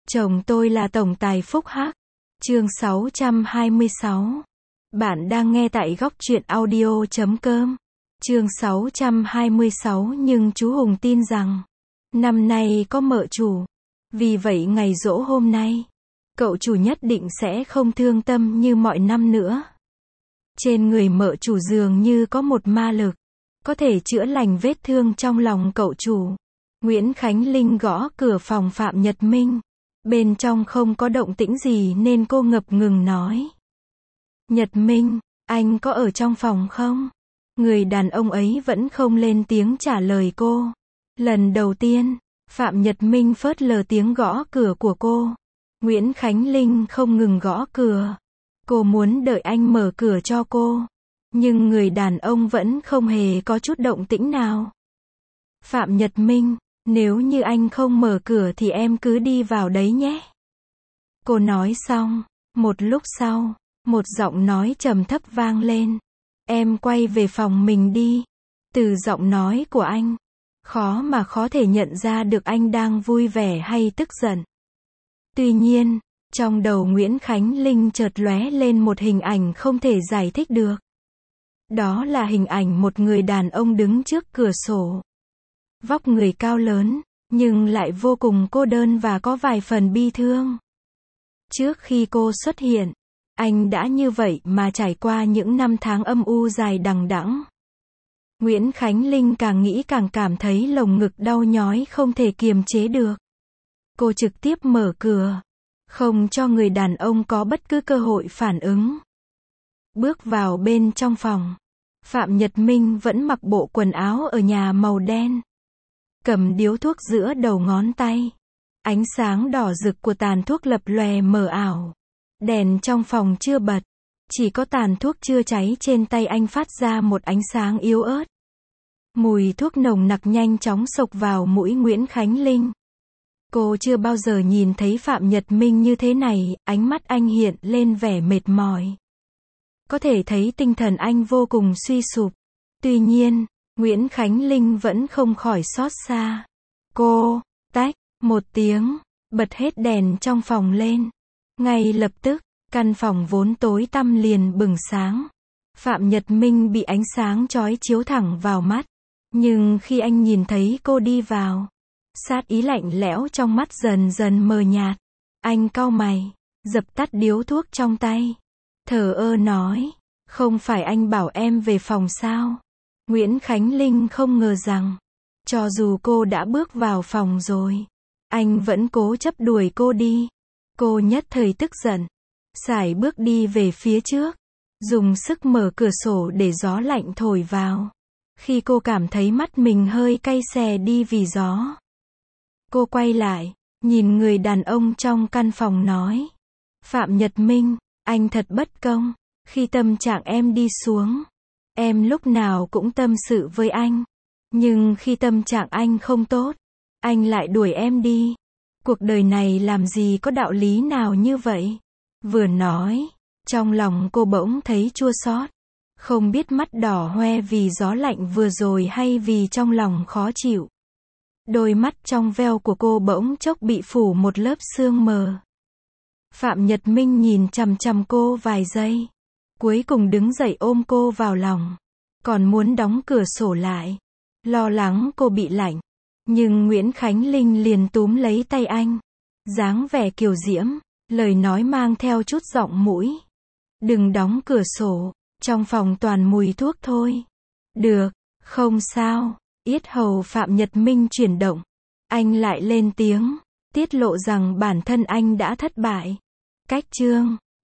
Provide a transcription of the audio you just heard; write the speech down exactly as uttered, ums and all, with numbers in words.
Chồng tôi là tổng tài phúc hắc. Chương sáu trăm hai mươi sáu. Bạn đang nghe tại góc truyện audio chấm com. Chương sáu trăm hai mươi sáu. Nhưng chú Hùng tin rằng năm nay có mợ chủ. Vì vậy ngày giỗ hôm nay, cậu chủ nhất định sẽ không thương tâm như mọi năm nữa. Trên người mợ chủ dường như có một ma lực, có thể chữa lành vết thương trong lòng cậu chủ. Nguyễn Khánh Linh gõ cửa phòng Phạm Nhật Minh. Bên trong không có động tĩnh gì nên cô ngập ngừng nói. Nhật Minh, anh có ở trong phòng không? Người đàn ông ấy vẫn không lên tiếng trả lời cô. Lần đầu tiên, Phạm Nhật Minh phớt lờ tiếng gõ cửa của cô. Nguyễn Khánh Linh không ngừng gõ cửa. Cô muốn đợi anh mở cửa cho cô. Nhưng người đàn ông vẫn không hề có chút động tĩnh nào. Phạm Nhật Minh, nếu như anh không mở cửa thì em cứ đi vào đấy nhé. Cô nói xong, một lúc sau, một giọng nói trầm thấp vang lên. Em quay về phòng mình đi. Từ giọng nói của anh, khó mà khó thể nhận ra được anh đang vui vẻ hay tức giận. Tuy nhiên, trong đầu Nguyễn Khánh Linh chợt lóe lên một hình ảnh không thể giải thích được. Đó là hình ảnh một người đàn ông đứng trước cửa sổ. Vóc người cao lớn, nhưng lại vô cùng cô đơn và có vài phần bi thương. Trước khi cô xuất hiện, anh đã như vậy mà trải qua những năm tháng âm u dài đằng đẵng. Nguyễn Khánh Linh càng nghĩ càng cảm thấy lồng ngực đau nhói không thể kiềm chế được. Cô trực tiếp mở cửa, không cho người đàn ông có bất cứ cơ hội phản ứng. Bước vào bên trong phòng, Phạm Nhật Minh vẫn mặc bộ quần áo ở nhà màu đen. Cầm điếu thuốc giữa đầu ngón tay. Ánh sáng đỏ rực của tàn thuốc lập lòe mờ ảo. Đèn trong phòng chưa bật. Chỉ có tàn thuốc chưa cháy trên tay anh phát ra một ánh sáng yếu ớt. Mùi thuốc nồng nặc nhanh chóng xộc vào mũi Nguyễn Khánh Linh. Cô chưa bao giờ nhìn thấy Phạm Nhật Minh như thế này, ánh mắt anh hiện lên vẻ mệt mỏi. Có thể thấy tinh thần anh vô cùng suy sụp. Tuy nhiên, Nguyễn Khánh Linh vẫn không khỏi xót xa. Cô, tách, một tiếng, bật hết đèn trong phòng lên. Ngay lập tức, căn phòng vốn tối tăm liền bừng sáng. Phạm Nhật Minh bị ánh sáng chói chiếu thẳng vào mắt. Nhưng khi anh nhìn thấy cô đi vào, sát ý lạnh lẽo trong mắt dần dần mờ nhạt. Anh cau mày, dập tắt điếu thuốc trong tay. Thờ ơ nói, không phải anh bảo em về phòng sao? Nguyễn Khánh Linh không ngờ rằng, cho dù cô đã bước vào phòng rồi, anh vẫn cố chấp đuổi cô đi. Cô nhất thời tức giận, sải bước đi về phía trước, dùng sức mở cửa sổ để gió lạnh thổi vào. Khi cô cảm thấy mắt mình hơi cay xè đi vì gió, cô quay lại, nhìn người đàn ông trong căn phòng nói. Phạm Nhật Minh, anh thật bất công. Khi tâm trạng em đi xuống, em lúc nào cũng tâm sự với anh. Nhưng khi tâm trạng anh không tốt, anh lại đuổi em đi. Cuộc đời này làm gì có đạo lý nào như vậy? Vừa nói, trong lòng cô bỗng thấy chua xót. Không biết mắt đỏ hoe vì gió lạnh vừa rồi hay vì trong lòng khó chịu. Đôi mắt trong veo của cô bỗng chốc bị phủ một lớp sương mờ. Phạm Nhật Minh nhìn chằm chằm cô vài giây. Cuối cùng đứng dậy ôm cô vào lòng. Còn muốn đóng cửa sổ lại, lo lắng cô bị lạnh. Nhưng Nguyễn Khánh Linh liền túm lấy tay anh. Dáng vẻ kiều diễm, lời nói mang theo chút giọng mũi. Đừng đóng cửa sổ, trong phòng toàn mùi thuốc thôi. Được, không sao. Yết hầu Phạm Nhật Minh chuyển động. Anh lại lên tiếng, tiết lộ rằng bản thân anh đã thất bại. Cách chương